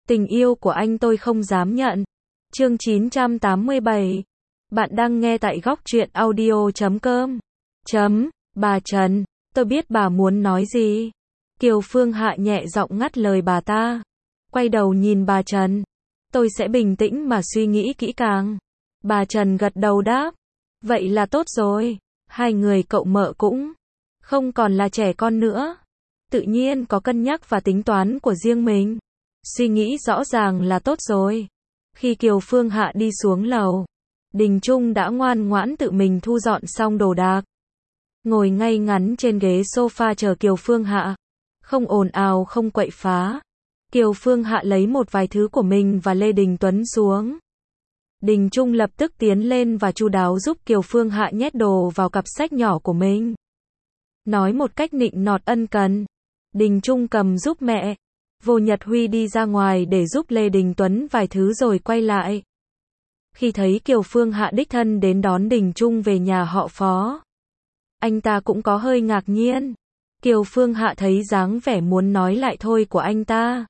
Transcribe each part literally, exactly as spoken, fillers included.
Tình yêu của anh tôi không dám nhận. Chương chín trăm tám mươi bảy. Bạn đang nghe tại góc truyện audio chấm com. Chấm, bà Trần, tôi biết bà muốn nói gì. Kiều Phương Hạ nhẹ giọng ngắt lời bà ta. Quay đầu nhìn bà Trần. Tôi sẽ bình tĩnh mà suy nghĩ kỹ càng. Bà Trần gật đầu đáp. Vậy là tốt rồi. Hai người cậu mợ cũng không còn là trẻ con nữa. Tự nhiên có cân nhắc và tính toán của riêng mình. Suy nghĩ rõ ràng là tốt rồi. Khi Kiều Phương Hạ đi xuống lầu, Đình Trung đã ngoan ngoãn tự mình thu dọn xong đồ đạc. Ngồi ngay ngắn trên ghế sofa chờ Kiều Phương Hạ. Không ồn ào không quậy phá. Kiều Phương Hạ lấy một vài thứ của mình và Lê Đình Tuấn xuống. Đình Trung lập tức tiến lên và chu đáo giúp Kiều Phương Hạ nhét đồ vào cặp sách nhỏ của mình. Nói một cách nịnh nọt ân cần. Đình Trung cầm giúp mẹ. Vô Nhật Huy đi ra ngoài để giúp Lê Đình Tuấn vài thứ rồi quay lại. Khi thấy Kiều Phương Hạ đích thân đến đón Đình Trung về nhà họ Phó, anh ta cũng có hơi ngạc nhiên. Kiều Phương Hạ thấy dáng vẻ muốn nói lại thôi của anh ta,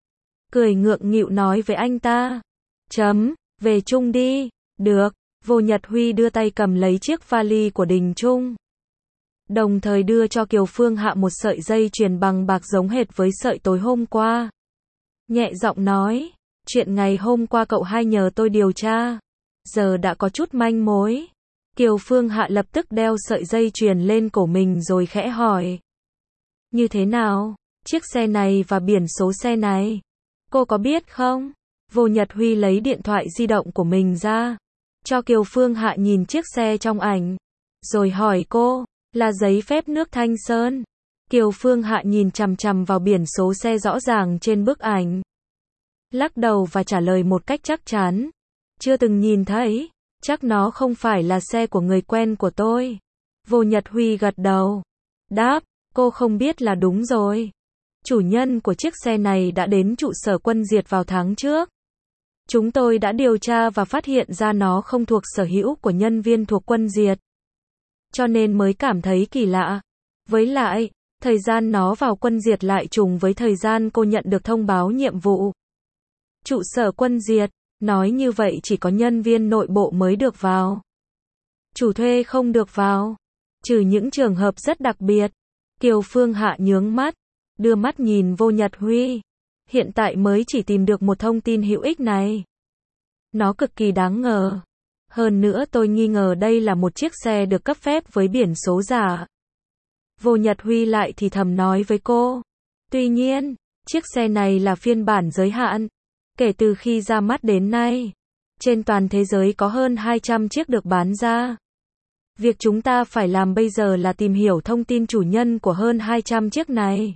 cười ngượng nghịu nói với anh ta. Chấm, về chung đi. Được. Vô Nhật Huy đưa tay cầm lấy chiếc vali của Đình Trung, đồng thời đưa cho Kiều Phương Hạ một sợi dây chuyền bằng bạc giống hệt với sợi tối hôm qua. Nhẹ giọng nói, chuyện ngày hôm qua cậu hai nhờ tôi điều tra, giờ đã có chút manh mối. Kiều Phương Hạ lập tức đeo sợi dây chuyền lên cổ mình rồi khẽ hỏi. Như thế nào? Chiếc xe này và biển số xe này, cô có biết không? Vô Nhật Huy lấy điện thoại di động của mình ra, cho Kiều Phương Hạ nhìn chiếc xe trong ảnh, rồi hỏi cô. Là giấy phép nước Thanh Sơn. Kiều Phương Hạ nhìn chằm chằm vào biển số xe rõ ràng trên bức ảnh, lắc đầu và trả lời một cách chắc chắn. Chưa từng nhìn thấy, chắc nó không phải là xe của người quen của tôi. Vô Nhật Huy gật đầu, đáp, cô không biết là đúng rồi. Chủ nhân của chiếc xe này đã đến trụ sở Quân Diệt vào tháng trước. Chúng tôi đã điều tra và phát hiện ra nó không thuộc sở hữu của nhân viên thuộc Quân Diệt, cho nên mới cảm thấy kỳ lạ. Với lại, thời gian nó vào Quân Diệt lại trùng với thời gian cô nhận được thông báo nhiệm vụ. Trụ sở Quân Diệt, nói như vậy chỉ có nhân viên nội bộ mới được vào. Chủ thuê không được vào, trừ những trường hợp rất đặc biệt. Kiều Phương Hạ nhướng mắt, đưa mắt nhìn Vô Nhật Huy. Hiện tại mới chỉ tìm được một thông tin hữu ích này. Nó cực kỳ đáng ngờ. Hơn nữa tôi nghi ngờ đây là một chiếc xe được cấp phép với biển số giả. Vô Nhật Huy lại thì thầm nói với cô. Tuy nhiên, chiếc xe này là phiên bản giới hạn. Kể từ khi ra mắt đến nay, trên toàn thế giới có hơn hai trăm chiếc được bán ra. Việc chúng ta phải làm bây giờ là tìm hiểu thông tin chủ nhân của hơn hai trăm chiếc này.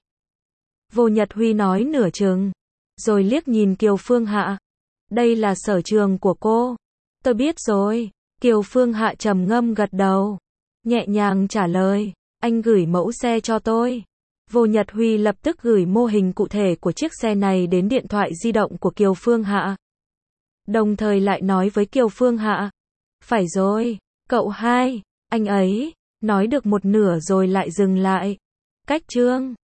Vô Nhật Huy nói nửa chừng, rồi liếc nhìn Kiều Phương Hạ. Đây là sở trường của cô. Tôi biết rồi. Kiều Phương Hạ trầm ngâm gật đầu, nhẹ nhàng trả lời. Anh gửi mẫu xe cho tôi. Vô Nhật Huy lập tức gửi mô hình cụ thể của chiếc xe này đến điện thoại di động của Kiều Phương Hạ. Đồng thời lại nói với Kiều Phương Hạ. Phải rồi, cậu hai, anh ấy, nói được một nửa rồi lại dừng lại. Cách chương